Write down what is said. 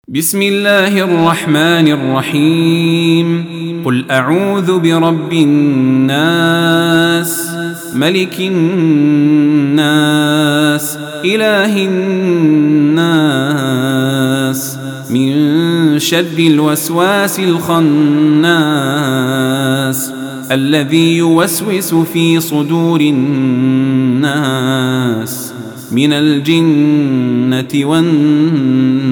بسم الله الرحمن الرحيم. قل أعوذ برب الناس، ملك الناس، إله الناس، من شر الوسواس الخناس، الذي يوسوس في صدور الناس من الجنة والناس.